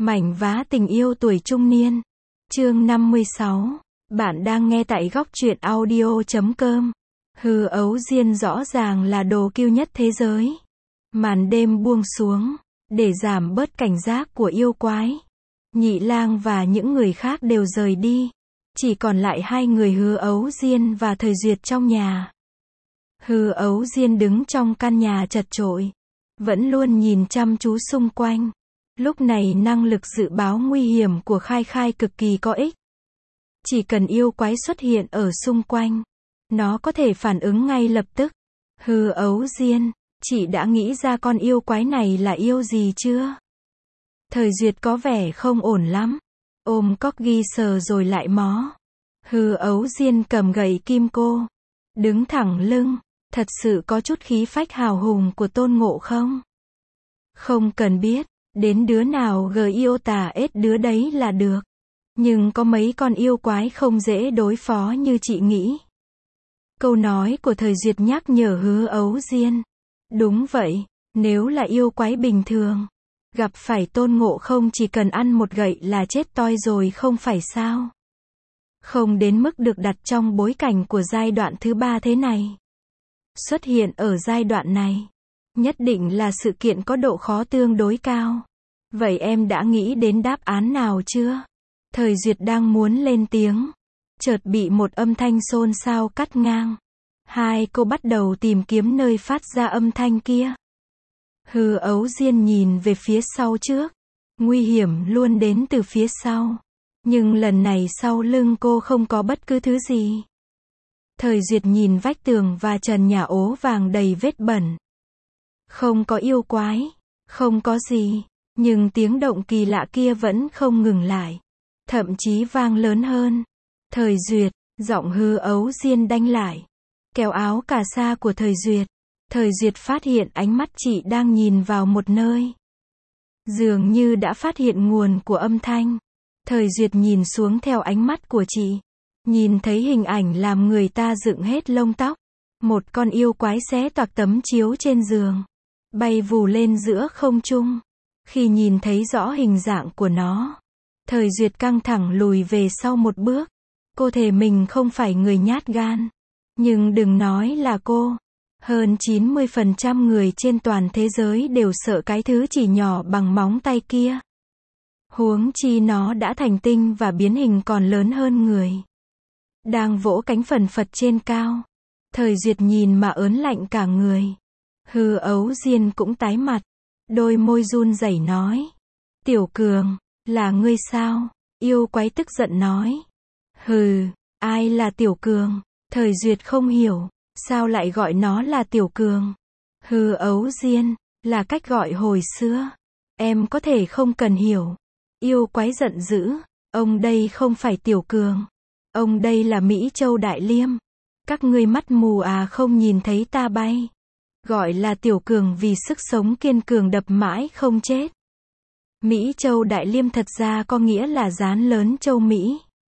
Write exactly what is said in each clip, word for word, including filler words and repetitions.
Mảnh vá tình yêu tuổi trung niên. Chương năm mươi sáu. Bạn đang nghe tại góc truyện audio chấm com. Hư ấu diên rõ ràng là đồ kiêu nhất thế giới. Màn đêm buông xuống, để giảm bớt cảnh giác của yêu quái. Nhị lang và những người khác đều rời đi. Chỉ còn lại hai người Hư ấu diên và Thời Duyệt trong nhà. Hư ấu diên đứng trong căn nhà chật chội, vẫn luôn nhìn chăm chú xung quanh. Lúc này năng lực dự báo nguy hiểm của Khai Khai cực kỳ có ích. Chỉ cần yêu quái xuất hiện ở xung quanh, nó có thể phản ứng ngay lập tức. Hư ấu diên, chị đã nghĩ ra con yêu quái này là yêu gì chưa? Thời Duyệt có vẻ không ổn lắm. Ôm Corgi sờ rồi lại mó. Hư ấu diên cầm gậy kim cô, đứng thẳng lưng. Thật sự có chút khí phách hào hùng của Tôn Ngộ Không? Không cần biết, đến đứa nào gờ yêu tà ết đứa đấy là được. Nhưng có mấy con yêu quái không dễ đối phó như chị nghĩ. Câu nói của Thời Duyệt nhắc nhở Hư ấu diên. Đúng vậy, nếu là yêu quái bình thường, gặp phải Tôn Ngộ Không chỉ cần ăn một gậy là chết toi rồi không phải sao? Không đến mức được đặt trong bối cảnh của giai đoạn thứ ba thế này. Xuất hiện ở giai đoạn này, nhất định là sự kiện có độ khó tương đối cao. Vậy em đã nghĩ đến đáp án nào chưa? Thời Duyệt đang muốn lên tiếng, chợt bị một âm thanh xôn xao cắt ngang. Hai cô bắt đầu tìm kiếm nơi phát ra âm thanh kia. Hư ấu diên nhìn về phía sau trước. Nguy hiểm luôn đến từ phía sau. Nhưng lần này sau lưng cô không có bất cứ thứ gì. Thời Duyệt nhìn vách tường và trần nhà ố vàng đầy vết bẩn. Không có yêu quái, không có gì, nhưng tiếng động kỳ lạ kia vẫn không ngừng lại. Thậm chí vang lớn hơn. Thời Duyệt, giọng Hư ấu diên đanh lại. Kéo áo cà sa của Thời Duyệt. Thời Duyệt phát hiện ánh mắt chị đang nhìn vào một nơi. Dường như đã phát hiện nguồn của âm thanh. Thời Duyệt nhìn xuống theo ánh mắt của chị. Nhìn thấy hình ảnh làm người ta dựng hết lông tóc. Một con yêu quái xé toạc tấm chiếu trên giường, bay vù lên giữa không trung. Khi nhìn thấy rõ hình dạng của nó, Thời Duyệt căng thẳng lùi về sau một bước. Cô thề mình không phải người nhát gan. Nhưng đừng nói là cô. Hơn chín mươi phần trăm người trên toàn thế giới đều sợ cái thứ chỉ nhỏ bằng móng tay kia. Huống chi nó đã thành tinh và biến hình còn lớn hơn người. Đang vỗ cánh phần phật trên cao. Thời Duyệt nhìn mà ớn lạnh cả người. Hư ấu diên cũng tái mặt. Đôi môi run rẩy nói. Tiểu Cường, là ngươi sao? Yêu quái tức giận nói. Hừ, ai là Tiểu Cường? Thời Duyệt không hiểu. Sao lại gọi nó là Tiểu Cường? Hư ấu diên, là cách gọi hồi xưa. Em có thể không cần hiểu. Yêu quái giận dữ. Ông đây không phải Tiểu Cường. Ông đây là Mỹ Châu Đại Liêm. Các ngươi mắt mù à không nhìn thấy ta bay. Gọi là Tiểu Cường vì sức sống kiên cường đập mãi không chết. Mỹ Châu Đại Liêm thật ra có nghĩa là gián lớn châu Mỹ.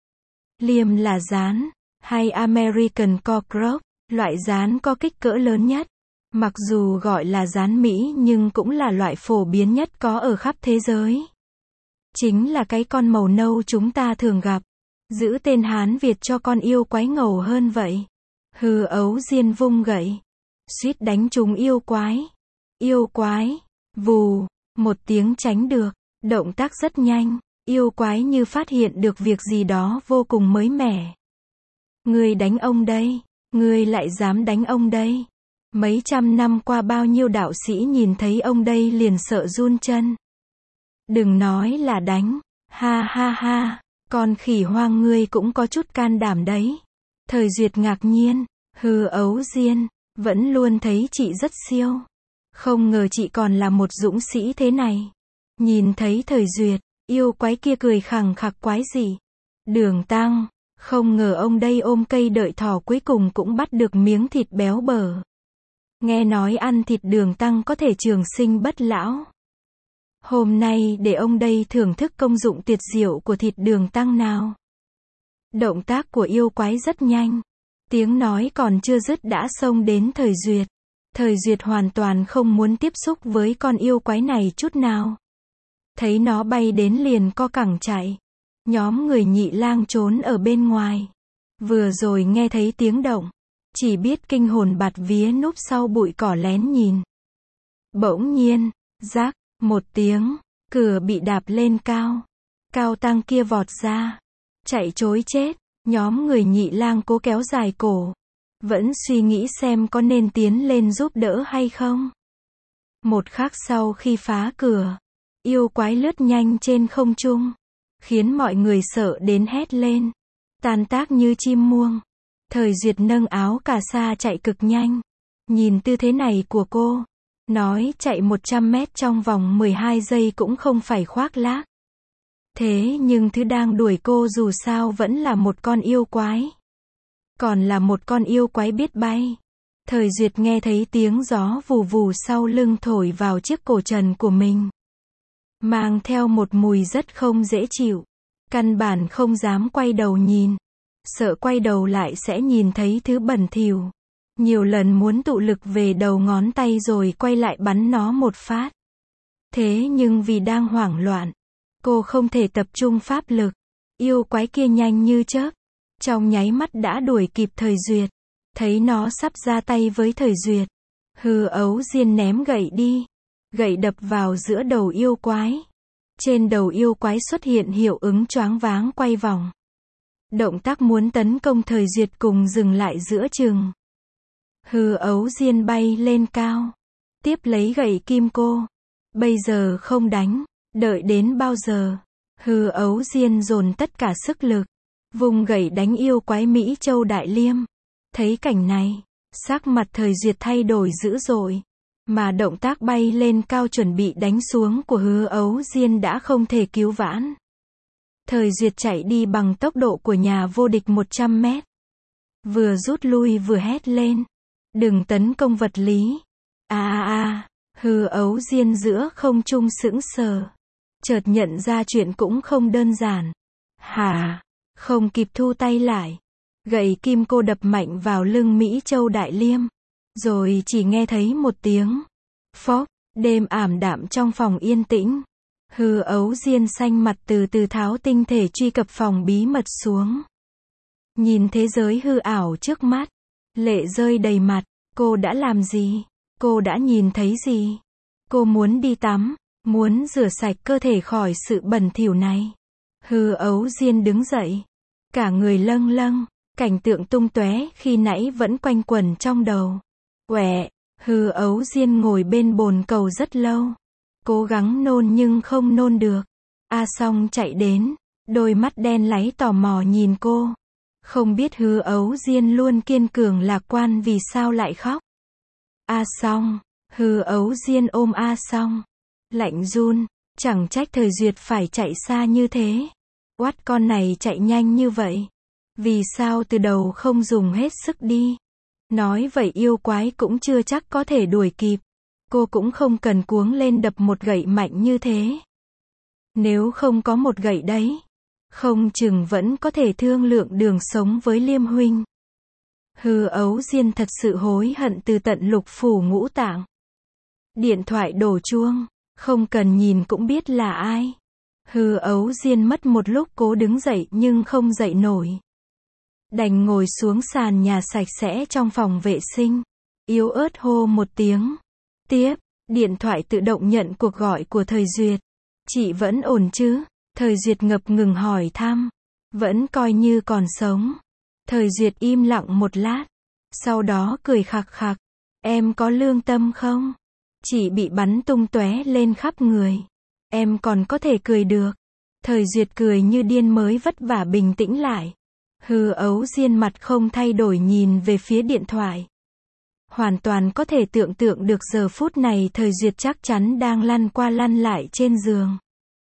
Liêm là gián, hay American Cockroach, loại gián có kích cỡ lớn nhất. Mặc dù gọi là gián Mỹ nhưng cũng là loại phổ biến nhất có ở khắp thế giới. Chính là cái con màu nâu chúng ta thường gặp. Giữ tên Hán Việt cho con yêu quái ngầu hơn vậy. Hư ấu diên vung gậy, suýt đánh trúng yêu quái. Yêu quái, vù, một tiếng tránh được. Động tác rất nhanh. Yêu quái như phát hiện được việc gì đó vô cùng mới mẻ. Ngươi đánh ông đây. Ngươi lại dám đánh ông đây. Mấy trăm năm qua bao nhiêu đạo sĩ nhìn thấy ông đây liền sợ run chân. Đừng nói là đánh. Ha ha ha. Con khỉ hoang ngươi cũng có chút can đảm đấy. Thời Duyệt ngạc nhiên. Hư ấu diên, vẫn luôn thấy chị rất siêu. Không ngờ chị còn là một dũng sĩ thế này. Nhìn thấy Thời Duyệt, yêu quái kia cười khằng khặc quái gì. Đường Tăng, không ngờ ông đây ôm cây đợi thỏ cuối cùng cũng bắt được miếng thịt béo bở. Nghe nói ăn thịt Đường Tăng có thể trường sinh bất lão. Hôm nay để ông đây thưởng thức công dụng tuyệt diệu của thịt Đường Tăng nào. Động tác của yêu quái rất nhanh. Tiếng nói còn chưa dứt đã xông đến Thời Duyệt. Thời Duyệt hoàn toàn không muốn tiếp xúc với con yêu quái này chút nào. Thấy nó bay đến liền co cẳng chạy. Nhóm người Nhị Lang trốn ở bên ngoài. Vừa rồi nghe thấy tiếng động. Chỉ biết kinh hồn bạt vía núp sau bụi cỏ lén nhìn. Bỗng nhiên, rác, một tiếng, cửa bị đạp lên cao. Cao Tăng kia vọt ra. Chạy trối chết. Nhóm người Nhị Lang cố kéo dài cổ. Vẫn suy nghĩ xem có nên tiến lên giúp đỡ hay không. Một khắc sau khi phá cửa, yêu quái lướt nhanh trên không trung, khiến mọi người sợ đến hét lên, tan tác như chim muông. Thời Duyệt nâng áo cà sa chạy cực nhanh. Nhìn tư thế này của cô, nói chạy một trăm mét trong vòng mười hai giây cũng không phải khoác lác. Thế nhưng thứ đang đuổi cô dù sao vẫn là một con yêu quái. Còn là một con yêu quái biết bay. Thời Duyệt nghe thấy tiếng gió vù vù sau lưng thổi vào chiếc cổ trần của mình. Mang theo một mùi rất không dễ chịu. Căn bản không dám quay đầu nhìn. Sợ quay đầu lại sẽ nhìn thấy thứ bẩn thỉu. Nhiều lần muốn tụ lực về đầu ngón tay rồi quay lại bắn nó một phát. Thế nhưng vì đang hoảng loạn, cô không thể tập trung pháp lực. Yêu quái kia nhanh như chớp. Trong nháy mắt đã đuổi kịp Thời Duyệt. Thấy nó sắp ra tay với Thời Duyệt. Hư Ấu Diên ném gậy đi. Gậy đập vào giữa đầu yêu quái. Trên đầu yêu quái xuất hiện hiệu ứng choáng váng quay vòng. Động tác muốn tấn công Thời Duyệt cùng dừng lại giữa chừng. Hư Ấu Diên bay lên cao. Tiếp lấy gậy kim cô. Bây giờ không đánh. Đợi đến bao giờ? Hư Ấu Diên dồn tất cả sức lực. Vùng gậy đánh yêu quái Mỹ Châu Đại Liêm. Thấy cảnh này, sắc mặt Thời Duyệt thay đổi dữ dội. Mà động tác bay lên cao chuẩn bị đánh xuống của Hư Ấu Diên đã không thể cứu vãn. Thời Duyệt chạy đi bằng tốc độ của nhà vô địch một trăm mét. Vừa rút lui vừa hét lên. Đừng tấn công vật lý. À à à, Hư Ấu Diên giữa không trung sững sờ. Chợt nhận ra chuyện cũng không đơn giản. Hả? Không kịp thu tay lại. Gậy kim cô đập mạnh vào lưng Mỹ Châu Đại Liêm. Rồi chỉ nghe thấy một tiếng. Phốc, đêm ảm đạm trong phòng yên tĩnh. Hư Ấu Diên xanh mặt từ từ tháo tinh thể truy cập phòng bí mật xuống. Nhìn thế giới hư ảo trước mắt. Lệ rơi đầy mặt. Cô đã làm gì? Cô đã nhìn thấy gì? Cô muốn đi tắm. Muốn rửa sạch cơ thể khỏi sự bẩn thỉu này. Hư Ấu Diên đứng dậy. Cả người lâng lâng. Cảnh tượng tung tóe khi nãy vẫn quanh quẩn trong đầu. Quẹ, Hư Ấu Diên ngồi bên bồn cầu rất lâu. Cố gắng nôn nhưng không nôn được. A Song chạy đến. Đôi mắt đen láy tò mò nhìn cô. Không biết Hư Ấu Diên luôn kiên cường lạc quan vì sao lại khóc. A Song, Hư Ấu Diên ôm A Song. Lạnh run, chẳng trách Thời Duyệt phải chạy xa như thế. Oát con này chạy nhanh như vậy. Vì sao từ đầu không dùng hết sức đi? Nói vậy yêu quái cũng chưa chắc có thể đuổi kịp. Cô cũng không cần cuống lên đập một gậy mạnh như thế. Nếu không có một gậy đấy, không chừng vẫn có thể thương lượng đường sống với Liêm huynh. Hư Ấu Diên thật sự hối hận từ tận lục phủ ngũ tạng. Điện thoại đổ chuông, không cần nhìn cũng biết là ai. Hư Ấu Diên mất một lúc cố đứng dậy nhưng không dậy nổi. Đành ngồi xuống sàn nhà sạch sẽ trong phòng vệ sinh. Yếu ớt hô một tiếng. Tiếp, điện thoại tự động nhận cuộc gọi của Thời Duyệt. Chị vẫn ổn chứ? Thời Duyệt ngập ngừng hỏi thăm. Vẫn coi như còn sống. Thời Duyệt im lặng một lát. Sau đó cười khặc khặc. Em có lương tâm không? Chị bị bắn tung tóe lên khắp người. Em còn có thể cười được. Thời Duyệt cười như điên mới vất vả bình tĩnh lại. Hư Ấu Diên mặt không thay đổi nhìn về phía điện thoại. Hoàn toàn có thể tưởng tượng được giờ phút này Thời Duyệt chắc chắn đang lăn qua lăn lại trên giường.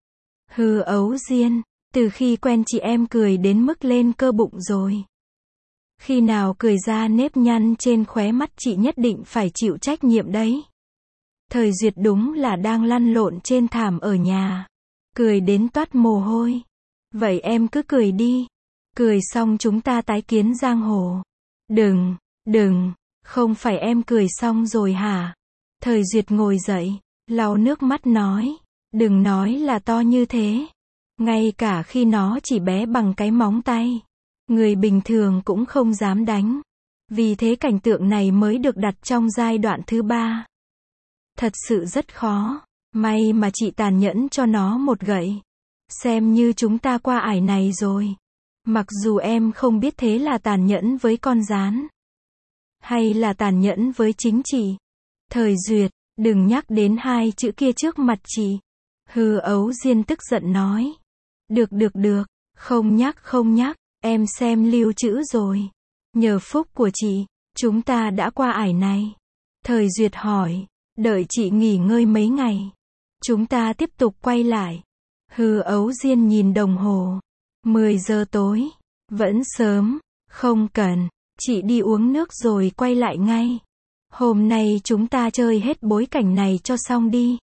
Hư Ấu Diên, từ khi quen chị em cười đến mức lên cơ bụng rồi. Khi nào cười ra nếp nhăn trên khóe mắt chị nhất định phải chịu trách nhiệm đấy. Thời Duyệt đúng là đang lăn lộn trên thảm ở nhà. Cười đến toát mồ hôi. Vậy em cứ cười đi. Cười xong chúng ta tái kiến giang hồ. Đừng, đừng, không phải em cười xong rồi hả? Thời Duyệt ngồi dậy, lau nước mắt nói. Đừng nói là to như thế. Ngay cả khi nó chỉ bé bằng cái móng tay, người bình thường cũng không dám đánh. Vì thế cảnh tượng này mới được đặt trong giai đoạn thứ ba. Thật sự rất khó. May mà chị tàn nhẫn cho nó một gậy. Xem như chúng ta qua ải này rồi. Mặc dù em không biết thế là tàn nhẫn với con gián, hay là tàn nhẫn với chính chị. Thời Duyệt, đừng nhắc đến hai chữ kia trước mặt chị. Hư Ấu Diên tức giận nói. Được được được, không nhắc không nhắc, em xem lưu trữ rồi. Nhờ phúc của chị, chúng ta đã qua ải này. Thời Duyệt hỏi, đợi chị nghỉ ngơi mấy ngày, chúng ta tiếp tục quay lại. Hư Ấu Diên nhìn đồng hồ. mười giờ tối, vẫn sớm, không cần, chị đi uống nước rồi quay lại ngay. Hôm nay chúng ta chơi hết bối cảnh này cho xong đi.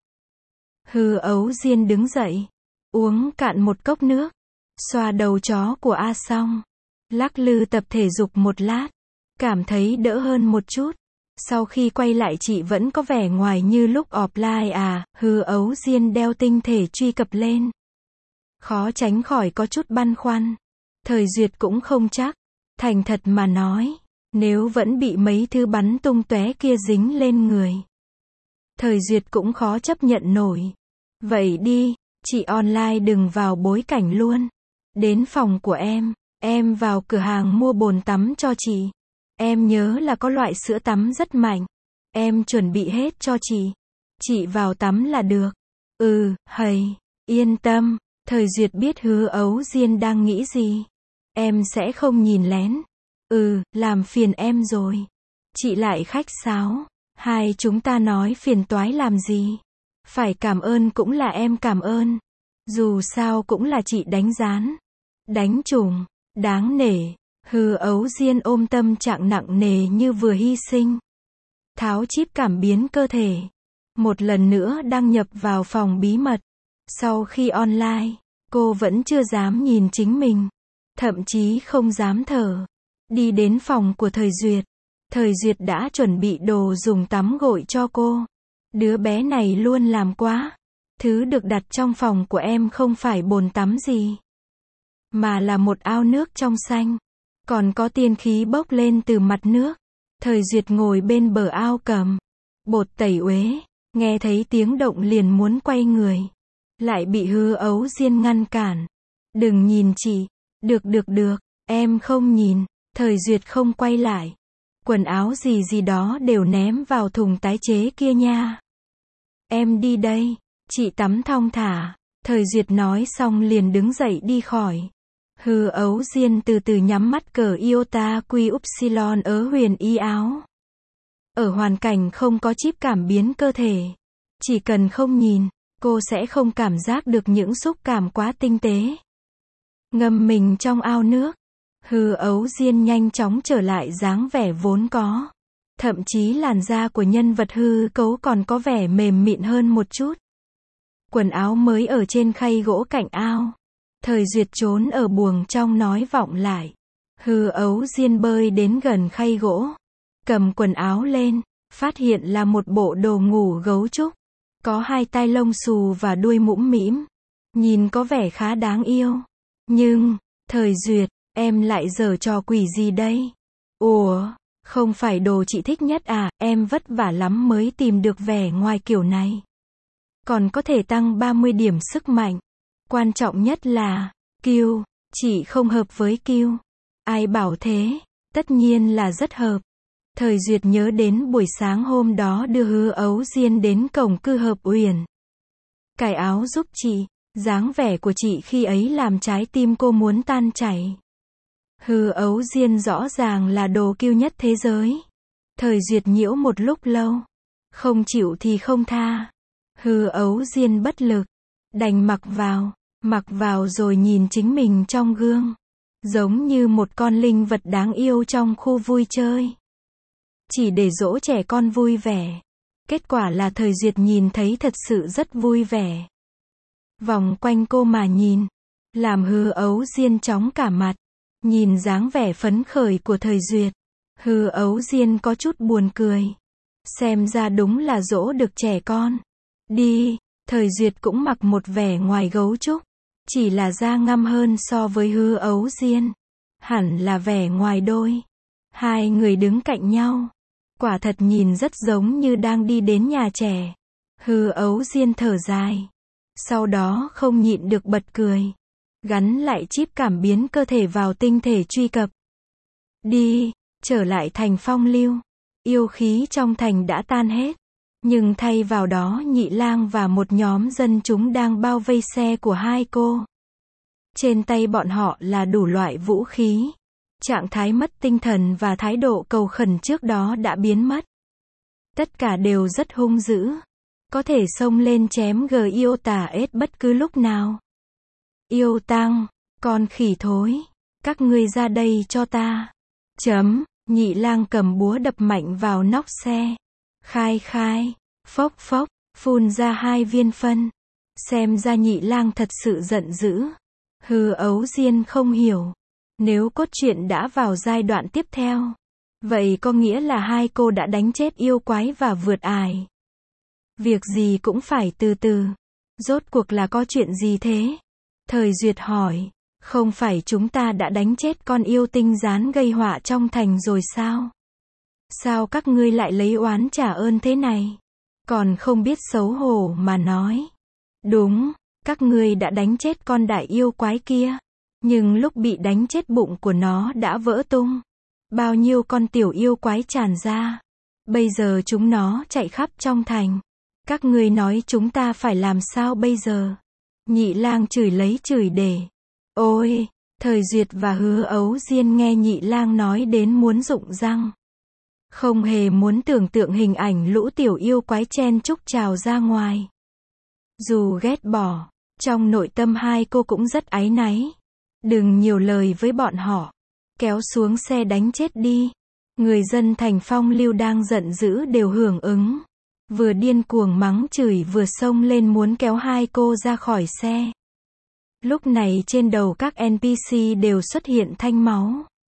Hư Ấu Diên đứng dậy, uống cạn một cốc nước, xoa đầu chó của A Song, lắc lư tập thể dục một lát, cảm thấy đỡ hơn một chút. Sau khi quay lại chị vẫn có vẻ ngoài như lúc offline à, Hư Ấu Diên đeo tinh thể truy cập lên. Khó tránh khỏi có chút băn khoăn. Thời Duyệt cũng không chắc. Thành thật mà nói, nếu vẫn bị mấy thứ bắn tung tóe kia dính lên người, Thời Duyệt cũng khó chấp nhận nổi. Vậy đi, chị online đừng vào bối cảnh luôn. Đến phòng của em, em vào cửa hàng mua bồn tắm cho chị. Em nhớ là có loại sữa tắm rất mạnh. Em chuẩn bị hết cho chị. Chị vào tắm là được. Ừ, hầy, yên tâm. Thời Duyệt biết Hư Ấu Diên đang nghĩ gì. Em sẽ không nhìn lén. Ừ, làm phiền em rồi. Chị lại khách sáo. Hai chúng ta nói phiền toái làm gì? Phải cảm ơn cũng là em cảm ơn. Dù sao cũng là chị đánh gián. Đánh trùng. Đáng nể. Hư Ấu Diên ôm tâm trạng nặng nề như vừa hy sinh. Tháo chip cảm biến cơ thể. Một lần nữa đăng nhập vào phòng bí mật. Sau khi online, cô vẫn chưa dám nhìn chính mình. Thậm chí không dám thở. Đi đến phòng của Thời Duyệt. Thời Duyệt đã chuẩn bị đồ dùng tắm gội cho cô. Đứa bé này luôn làm quá. Thứ được đặt trong phòng của em không phải bồn tắm gì, mà là một ao nước trong xanh. Còn có tiên khí bốc lên từ mặt nước. Thời Duyệt ngồi bên bờ ao cầm bột tẩy uế. Nghe thấy tiếng động liền muốn quay người. Lại bị Hư Ấu Diên ngăn cản. Đừng nhìn chị. Được được được, em không nhìn. Thời Duyệt không quay lại. Quần áo gì gì đó đều ném vào thùng tái chế kia nha. Em đi đây. Chị tắm thong thả. Thời Duyệt nói xong liền đứng dậy đi khỏi. Hư Ấu Diên từ từ nhắm mắt cờ iota quy upsilon ớ huyền y áo. Ở hoàn cảnh không có chip cảm biến cơ thể, chỉ cần không nhìn, cô sẽ không cảm giác được những xúc cảm quá tinh tế. Ngâm mình trong ao nước, Hư Ấu Diên nhanh chóng trở lại dáng vẻ vốn có. Thậm chí làn da của nhân vật hư cấu còn có vẻ mềm mịn hơn một chút. Quần áo mới ở trên khay gỗ cạnh ao. Thời Duyệt trốn ở buồng trong nói vọng lại. Hư Ấu Diên bơi đến gần khay gỗ, cầm quần áo lên, phát hiện là một bộ đồ ngủ gấu trúc. Có hai tai lông xù và đuôi mũm mĩm. Nhìn có vẻ khá đáng yêu. Nhưng, Thời Duyệt, em lại giở trò quỷ gì đây? Ủa, không phải đồ chị thích nhất à, em vất vả lắm mới tìm được vẻ ngoài kiểu này. Còn có thể tăng ba mươi điểm sức mạnh. Quan trọng nhất là, Kiêu, chị không hợp với Kiêu. Ai bảo thế? Tất nhiên là rất hợp. Thời Duyệt nhớ đến buổi sáng hôm đó đưa Hư Ấu Diên đến cổng cư hợp uyển. Cài áo giúp chị, dáng vẻ của chị khi ấy làm trái tim cô muốn tan chảy. Hư Ấu Diên rõ ràng là đồ kiêu nhất thế giới. Thời Duyệt nhiễu một lúc lâu. Không chịu thì không tha. Hư Ấu Diên bất lực. Đành mặc vào. Mặc vào rồi nhìn chính mình trong gương. Giống như một con linh vật đáng yêu trong khu vui chơi. Chỉ để dỗ trẻ con vui vẻ. Kết quả là Thời Duyệt nhìn thấy thật sự rất vui vẻ. Vòng quanh cô mà nhìn. Làm Hư Ấu Diên chóng cả mặt. Nhìn dáng vẻ phấn khởi của Thời Duyệt. Hư Ấu Diên có chút buồn cười. Xem ra đúng là dỗ được trẻ con. Đi, Thời Duyệt cũng mặc một vẻ ngoài gấu trúc, chỉ là da ngăm hơn so với Hứa Ấu Diên. Hẳn là vẻ ngoài đôi. Hai người đứng cạnh nhau. Quả thật nhìn rất giống như đang đi đến nhà trẻ. Hứa Ấu Diên thở dài. Sau đó không nhịn được bật cười. Gắn lại chip cảm biến cơ thể vào tinh thể truy cập. Đi, trở lại thành Phong Lưu. Yêu khí trong thành đã tan hết. Nhưng thay vào đó Nhị Lang và một nhóm dân chúng đang bao vây xe của hai cô. Trên tay bọn họ là đủ loại vũ khí. Trạng thái mất tinh thần và thái độ cầu khẩn trước đó đã biến mất. Tất cả đều rất hung dữ. Có thể xông lên chém gờ yêu tà ết bất cứ lúc nào. Yêu tăng, con khỉ thối. Các ngươi ra đây cho ta. Chấm, Nhị Lang cầm búa đập mạnh vào nóc xe. Khai khai, phốc phốc, phun ra hai viên phân. Xem ra Nhị Lang thật sự giận dữ. Hứa Ấu Diên không hiểu. Nếu cốt truyện đã vào giai đoạn tiếp theo, vậy có nghĩa là hai cô đã đánh chết yêu quái và vượt ải. Việc gì cũng phải từ từ. Rốt cuộc là có chuyện gì thế? Thời Duyệt hỏi. Không phải chúng ta đã đánh chết con yêu tinh gián gây họa trong thành rồi sao? Sao các ngươi lại lấy oán trả ơn thế này? Còn không biết xấu hổ mà nói. Đúng, các ngươi đã đánh chết con đại yêu quái kia. Nhưng lúc bị đánh chết bụng của nó đã vỡ tung. Bao nhiêu con tiểu yêu quái tràn ra. Bây giờ chúng nó chạy khắp trong thành. Các ngươi nói chúng ta phải làm sao bây giờ? Nhị Lang chửi lấy chửi để. Ôi, Thời Duyệt và Hứa Ấu Diên nghe Nhị Lang nói đến muốn rụng răng. Không hề muốn tưởng tượng hình ảnh lũ tiểu yêu quái chen chúc trào ra ngoài. Dù ghét bỏ, trong nội tâm hai cô cũng rất áy náy. Đừng nhiều lời với bọn họ. Kéo xuống xe đánh chết đi. Người dân thành Phong Lưu đang giận dữ đều hưởng ứng. Vừa điên cuồng mắng chửi vừa xông lên muốn kéo hai cô ra khỏi xe. Lúc này trên đầu các en pê xê đều xuất hiện thanh máu.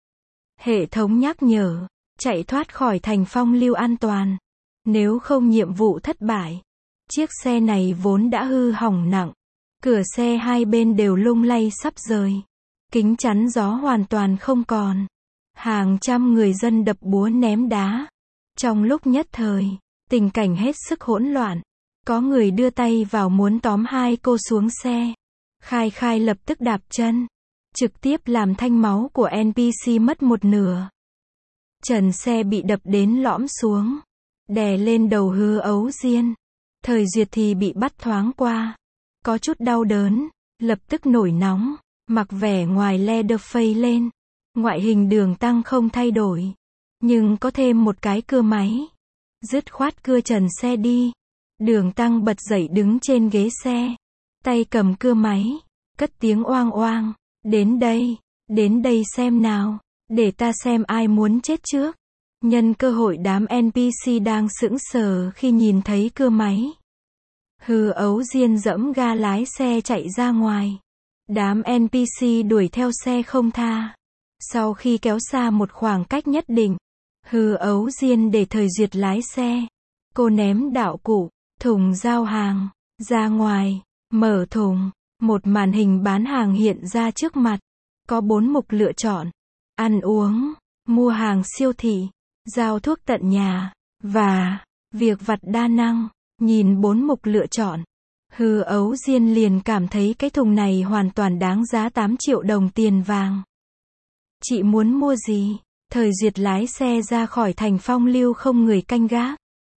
Hệ thống nhắc nhở, chạy thoát khỏi thành Phong Lưu an toàn. Nếu không nhiệm vụ thất bại. Chiếc xe này vốn đã hư hỏng nặng. Cửa xe hai bên đều lung lay sắp rời. Kính chắn gió hoàn toàn không còn. Hàng trăm người dân đập búa ném đá. Trong lúc nhất thời, tình cảnh hết sức hỗn loạn. Có người đưa tay vào muốn tóm hai cô xuống xe. Khai khai lập tức đạp chân. Trực tiếp làm thanh máu của en pê xê mất một nửa. Trần xe bị đập đến lõm xuống. Đè lên đầu Hứa Ấu Diên. Thời Duyệt thì bị bắt thoáng qua. Có chút đau đớn. Lập tức nổi nóng. Mặc vẻ ngoài Leatherface lên. Ngoại hình Đường Tăng không thay đổi. Nhưng có thêm một cái cưa máy. Dứt khoát cưa trần xe đi. Đường Tăng bật dậy đứng trên ghế xe. Tay cầm cưa máy. Cất tiếng oang oang. Đến đây. Đến đây xem nào. Để ta xem ai muốn chết trước. Nhân cơ hội đám en pê xê đang sững sờ khi nhìn thấy cưa máy. Hứa Ấu Diên dẫm ga lái xe chạy ra ngoài. Đám en pê xê đuổi theo xe không tha. Sau khi kéo xa một khoảng cách nhất định, Hứa Ấu Diên để Thời Duyệt lái xe. Cô ném đạo cụ, thùng giao hàng, ra ngoài, mở thùng. Một màn hình bán hàng hiện ra trước mặt. Có bốn mục lựa chọn. Ăn uống, mua hàng siêu thị, giao thuốc tận nhà, và việc vặt đa năng. Nhìn bốn mục lựa chọn. Hứa Ấu Diên liền cảm thấy cái thùng này hoàn toàn đáng giá tám triệu đồng tiền vàng. Chị muốn mua gì? Thời Duyệt lái xe ra khỏi thành Phong Lưu không người canh gác.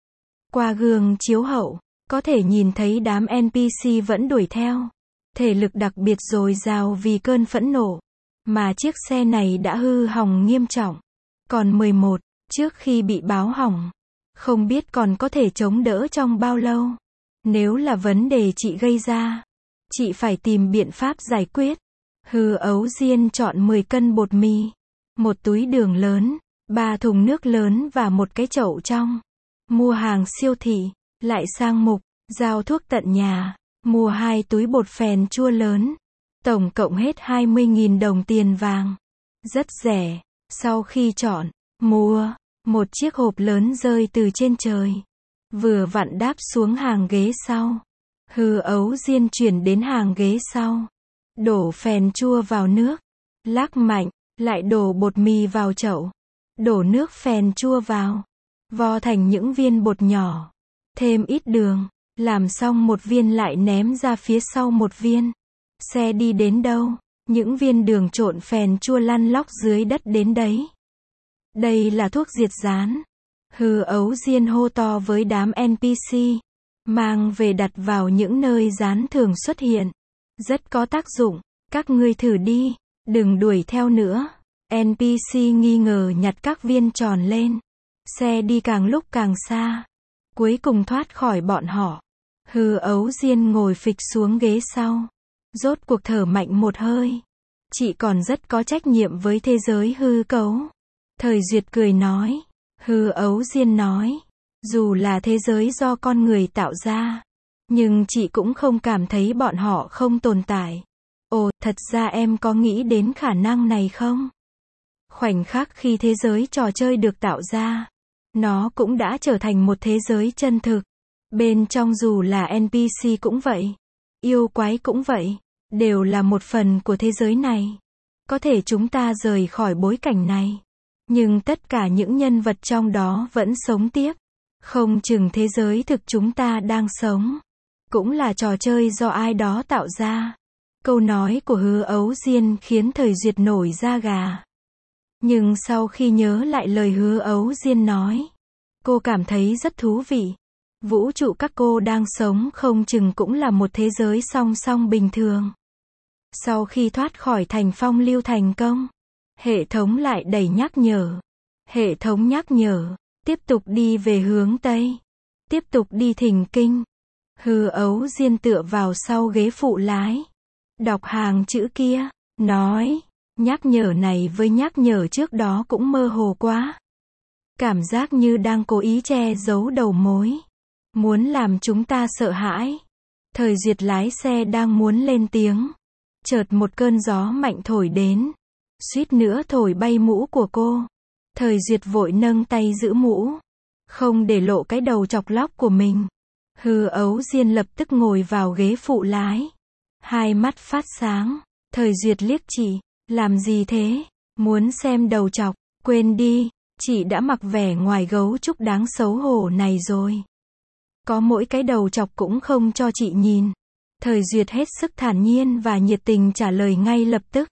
Qua gương chiếu hậu, có thể nhìn thấy đám en pê xê vẫn đuổi theo. Thể lực đặc biệt dồi dào vì cơn phẫn nộ. Mà chiếc xe này đã hư hỏng nghiêm trọng. Còn mười một, trước khi bị báo hỏng. Không biết còn có thể chống đỡ trong bao lâu. Nếu là vấn đề chị gây ra, chị phải tìm biện pháp giải quyết. Hứa Ấu Diên chọn mười cân bột mì, một túi đường lớn, ba thùng nước lớn và một cái chậu trong. Mua hàng siêu thị, lại sang mục, giao thuốc tận nhà, mua hai túi bột phèn chua lớn. Tổng cộng hết hai mươi nghìn đồng tiền vàng. Rất rẻ. Sau khi chọn, mua, một chiếc hộp lớn rơi từ trên trời. Vừa vặn đáp xuống hàng ghế sau. Hư Ấu Diên chuyển đến hàng ghế sau. Đổ phèn chua vào nước. Lắc mạnh, lại đổ bột mì vào chậu. Đổ nước phèn chua vào. Vo thành những viên bột nhỏ. Thêm ít đường. Làm xong một viên lại ném ra phía sau một viên. Xe đi đến đâu, những viên đường trộn phèn chua lăn lóc dưới đất đến đấy. Đây là thuốc diệt dán. Hư Ấu Diên hô to với đám en pê xê. Mang về đặt vào những nơi dán thường xuất hiện. Rất có tác dụng, các ngươi thử đi, đừng đuổi theo nữa. en pê xê nghi ngờ nhặt các viên tròn lên. Xe đi càng lúc càng xa. Cuối cùng thoát khỏi bọn họ. Hư Ấu Diên ngồi phịch xuống ghế sau. Rốt cuộc thở mạnh một hơi. Chị còn rất có trách nhiệm với thế giới hư cấu. Thời Duyệt cười nói. Hư Ấu Diên nói. Dù là thế giới do con người tạo ra. Nhưng chị cũng không cảm thấy bọn họ không tồn tại. Ồ, thật ra em có nghĩ đến khả năng này không? Khoảnh khắc khi thế giới trò chơi được tạo ra. Nó cũng đã trở thành một thế giới chân thực. Bên trong dù là en pê xê cũng vậy. Yêu quái cũng vậy. Đều là một phần của thế giới này. Có thể chúng ta rời khỏi bối cảnh này. Nhưng tất cả những nhân vật trong đó vẫn sống tiếp. Không chừng thế giới thực chúng ta đang sống. Cũng là trò chơi do ai đó tạo ra. Câu nói của Hư Ấu Diên khiến Thời Duyệt nổi da gà. Nhưng sau khi nhớ lại lời Hư Ấu Diên nói. Cô cảm thấy rất thú vị. Vũ trụ các cô đang sống không chừng cũng là một thế giới song song bình thường. Sau khi thoát khỏi thành phong lưu thành công, hệ thống lại đẩy nhắc nhở. Hệ thống nhắc nhở, tiếp tục đi về hướng Tây. Tiếp tục đi thỉnh kinh. Hư Ấu Diên tựa vào sau ghế phụ lái. Đọc hàng chữ kia, nói, nhắc nhở này với nhắc nhở trước đó cũng mơ hồ quá. Cảm giác như đang cố ý che giấu đầu mối. Muốn làm chúng ta sợ hãi. Thời Duyệt lái xe đang muốn lên tiếng. Chợt một cơn gió mạnh thổi đến. Suýt nữa thổi bay mũ của cô. Thời Duyệt vội nâng tay giữ mũ. Không để lộ cái đầu chọc lóc của mình. Hư Ấu Diên lập tức ngồi vào ghế phụ lái. Hai mắt phát sáng. Thời Duyệt liếc chị. Làm gì thế? Muốn xem đầu chọc. Quên đi. Chị đã mặc vẻ ngoài gấu trúc đáng xấu hổ này rồi. Có mỗi cái đầu chọc cũng không cho chị nhìn. Thời Duyệt hết sức thản nhiên và nhiệt tình trả lời ngay lập tức.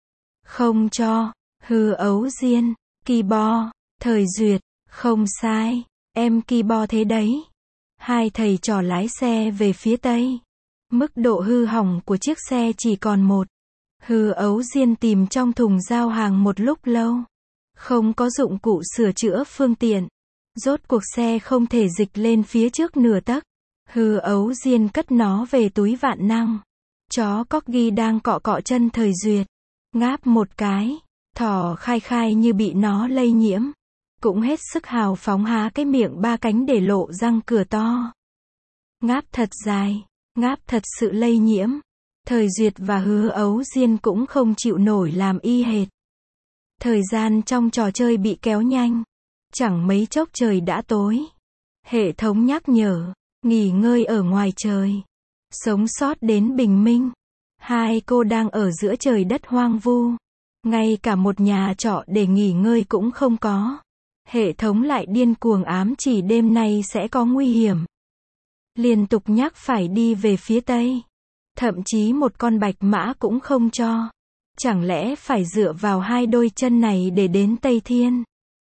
Không cho. Hư Ấu Diên. Kỳ bo. Thời Duyệt. Không sai. Em kỳ bo thế đấy. Hai thầy trò lái xe về phía Tây. Mức độ hư hỏng của chiếc xe chỉ còn một. Hư Ấu Diên tìm trong thùng giao hàng một lúc lâu. Không có dụng cụ sửa chữa phương tiện. Rốt cuộc xe không thể dịch lên phía trước nửa tấc. Hư Ấu Diên cất nó về túi vạn năng. Chó Corgi đang cọ cọ chân Thời Duyệt. Ngáp một cái. Thỏ khai khai như bị nó lây nhiễm. Cũng hết sức hào phóng há cái miệng ba cánh để lộ răng cửa to. Ngáp thật dài. Ngáp thật sự lây nhiễm. Thời Duyệt và Hư Ấu Diên cũng không chịu nổi làm y hệt. Thời gian trong trò chơi bị kéo nhanh. Chẳng mấy chốc trời đã tối. Hệ thống nhắc nhở. Nghỉ ngơi ở ngoài trời. Sống sót đến bình minh. Hai cô đang ở giữa trời đất hoang vu. Ngay cả một nhà trọ để nghỉ ngơi cũng không có. Hệ thống lại điên cuồng ám chỉ đêm nay sẽ có nguy hiểm. Liên tục nhắc phải đi về phía Tây. Thậm chí một con bạch mã cũng không cho. Chẳng lẽ phải dựa vào hai đôi chân này để đến Tây Thiên?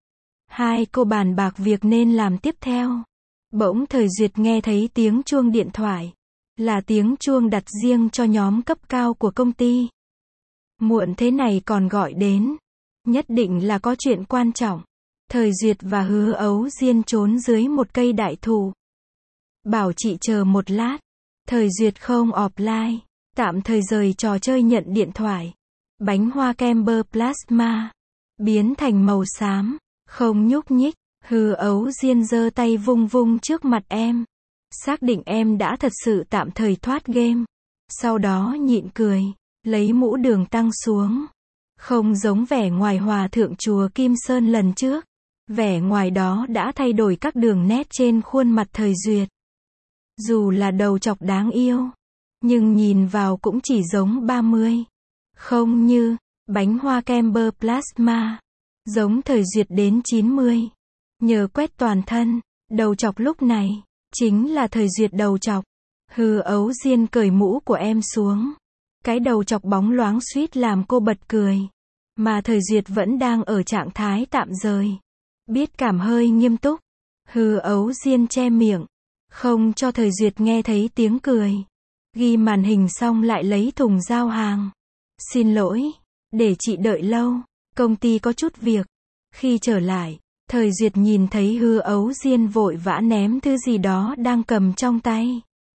Hai cô bàn bạc việc nên làm tiếp theo. Bỗng Thời Duyệt nghe thấy tiếng chuông điện thoại. Là tiếng chuông đặt riêng cho nhóm cấp cao của công ty. Muộn thế này còn gọi đến. Nhất định là có chuyện quan trọng. Thời Duyệt và Hư Ấu Diên trốn dưới một cây đại thụ. Bảo chị chờ một lát. Thời Duyệt không offline. Tạm thời rời trò chơi nhận điện thoại. Bánh hoa Camber Plasma. Biến thành màu xám. Không nhúc nhích. Hư Ấu Diên giơ tay vung vung trước mặt em. Xác định em đã thật sự tạm thời thoát game. Sau đó nhịn cười. Lấy mũ đường tăng xuống. Không giống vẻ ngoài hòa thượng chùa Kim Sơn lần trước. Vẻ ngoài đó đã thay đổi các đường nét trên khuôn mặt Thời Duyệt. Dù là đầu chọc đáng yêu, nhưng nhìn vào cũng chỉ giống ba mươi. Không như, bánh hoa kem bơ plasma. Giống thời duyệt đến chín mươi. Nhờ quét toàn thân, đầu chọc lúc này, chính là thời duyệt đầu chọc. Hư Ấu Diên cởi mũ của em xuống. Cái đầu chọc bóng loáng suýt làm cô bật cười. Mà thời duyệt vẫn đang ở trạng thái tạm rời. Biết cảm hơi nghiêm túc. Hư Ấu Diên che miệng. Không cho thời duyệt nghe thấy tiếng cười. Ghi màn hình xong lại lấy thùng giao hàng. Xin lỗi, để chị đợi lâu. Công ty có chút việc. Khi trở lại, thời duyệt nhìn thấy Hư Ấu Diên vội vã ném thứ gì đó đang cầm trong tay.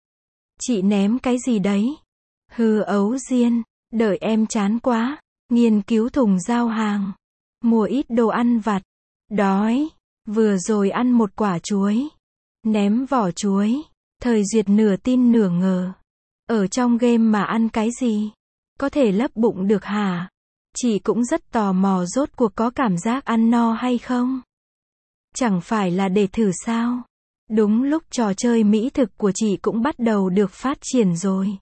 Chị ném cái gì đấy? Hư Ấu Diên, đợi em chán quá. Nghiên cứu thùng giao hàng. Mua ít đồ ăn vặt. Đói. Vừa rồi ăn một quả chuối. Ném vỏ chuối. Thời duyệt nửa tin nửa ngờ. Ở trong game mà ăn cái gì? Có thể lấp bụng được hả? Chị cũng rất tò mò rốt cuộc có cảm giác ăn no hay không? Chẳng phải là để thử sao? Đúng lúc trò chơi mỹ thực của chị cũng bắt đầu được phát triển rồi.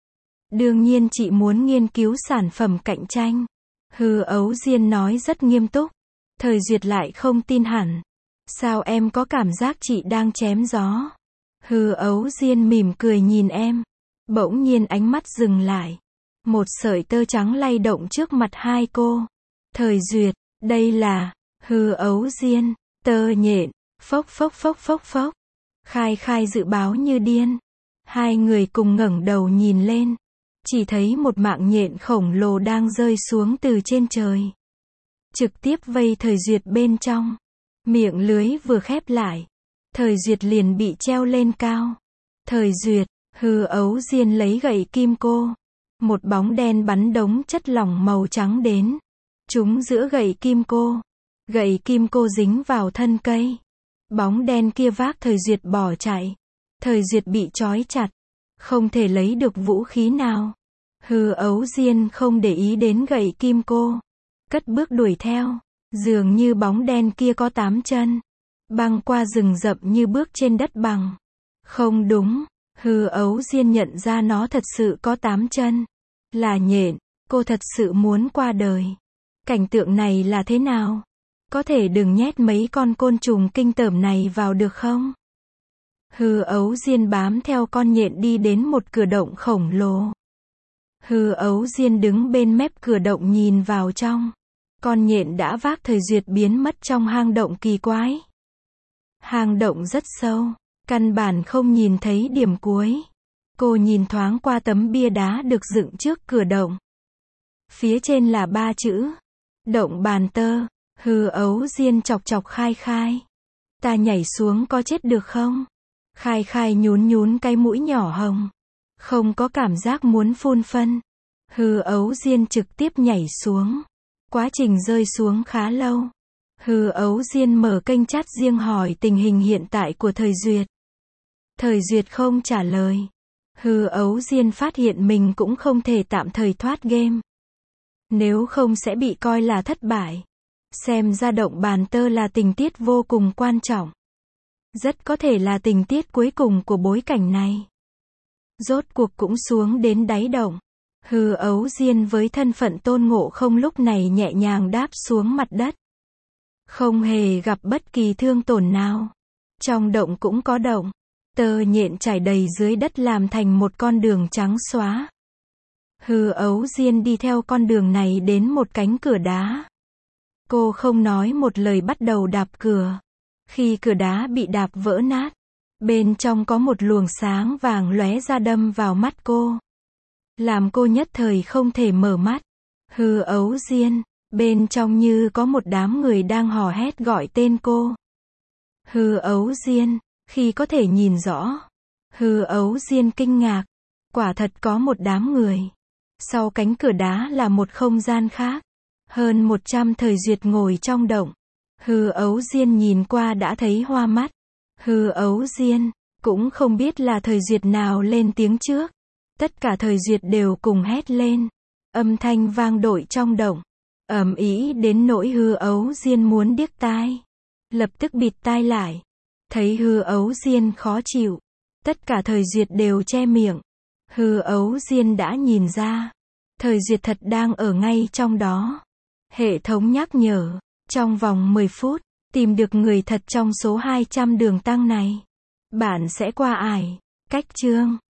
Đương nhiên chị muốn nghiên cứu sản phẩm cạnh tranh. Hư Ấu Diên nói rất nghiêm túc. Thời duyệt lại không tin hẳn. Sao em có cảm giác chị đang chém gió? Hư Ấu Diên mỉm cười nhìn em. Bỗng nhiên ánh mắt dừng lại. Một sợi tơ trắng lay động trước mặt hai cô. Thời duyệt, đây là, Hư Ấu Diên, tơ nhện, phốc phốc phốc phốc phốc. Khai Khai dự báo như điên. Hai người cùng ngẩng đầu nhìn lên. Chỉ thấy một mạng nhện khổng lồ đang rơi xuống từ trên trời. Trực tiếp vây thời duyệt bên trong. Miệng lưới vừa khép lại. Thời duyệt liền bị treo lên cao. Thời duyệt, Hư Ấu Diên lấy gậy kim cô. Một bóng đen bắn đống chất lỏng màu trắng đến. Trúng giữa gậy kim cô. Gậy kim cô dính vào thân cây. Bóng đen kia vác thời duyệt bỏ chạy. Thời duyệt bị trói chặt. Không thể lấy được vũ khí nào. Hư Ấu Diên không để ý đến gậy kim cô. Cất bước đuổi theo. Dường như bóng đen kia có tám chân. Băng qua rừng rậm như bước trên đất bằng. Không đúng. Hư Ấu Diên nhận ra nó thật sự có tám chân. Là nhện. Cô thật sự muốn qua đời. Cảnh tượng này là thế nào? Có thể đừng nhét mấy con côn trùng kinh tởm này vào được không? Hư Ấu Diên bám theo con nhện đi đến một cửa động khổng lồ. Hư Ấu Diên đứng bên mép cửa động nhìn vào trong. Con nhện đã vác thời duyệt biến mất trong hang động kỳ quái. Hang động rất sâu. Căn bản không nhìn thấy điểm cuối. Cô nhìn thoáng qua tấm bia đá được dựng trước cửa động. Phía trên là ba chữ. Động bàn tơ. Hư Ấu Diên chọc chọc Khai Khai. Ta nhảy xuống có chết được không? Khai Khai nhún nhún cái mũi nhỏ hồng. Không có cảm giác muốn phun phân. Hư Ấu Diên trực tiếp nhảy xuống. Quá trình rơi xuống khá lâu. Hư Ấu Diên mở kênh chat riêng hỏi tình hình hiện tại của thời duyệt. Thời duyệt không trả lời. Hư Ấu Diên phát hiện mình cũng không thể tạm thời thoát game. Nếu không sẽ bị coi là thất bại. Xem ra động bàn tơ là tình tiết vô cùng quan trọng. Rất có thể là tình tiết cuối cùng của bối cảnh này. Rốt cuộc cũng xuống đến đáy động. Hư Ấu Diên với thân phận Tôn Ngộ Không lúc này nhẹ nhàng đáp xuống mặt đất. Không hề gặp bất kỳ thương tổn nào. Trong động cũng có động. Tơ nhện trải đầy dưới đất làm thành một con đường trắng xóa. Hư Ấu Diên đi theo con đường này đến một cánh cửa đá. Cô không nói một lời bắt đầu đạp cửa. Khi cửa đá bị đạp vỡ nát, bên trong có một luồng sáng vàng lóe ra đâm vào mắt cô. Làm cô nhất thời không thể mở mắt. Hư Ấu Diên, bên trong như có một đám người đang hò hét gọi tên cô. Hư Ấu Diên, khi có thể nhìn rõ. Hư Ấu Diên kinh ngạc. Quả thật có một đám người. Sau cánh cửa đá là một không gian khác. Hơn một trăm thời duyệt ngồi trong động. Hư Ấu Diên nhìn qua đã thấy hoa mắt. Hư Ấu Diên, cũng không biết là thời duyệt nào lên tiếng trước. Tất cả thời duyệt đều cùng hét lên. Âm thanh vang dội trong động. Ầm ĩ đến nỗi Hư Ấu Diên muốn điếc tai. Lập tức bịt tai lại. Thấy Hư Ấu Diên khó chịu. Tất cả Thời Duyệt đều che miệng. Hư Ấu Diên đã nhìn ra. Thời Duyệt thật đang ở ngay trong đó. Hệ thống nhắc nhở. Trong vòng mười phút, tìm được người thật trong số hai trăm đường tăng này. Bạn sẽ qua ải. Cách chương.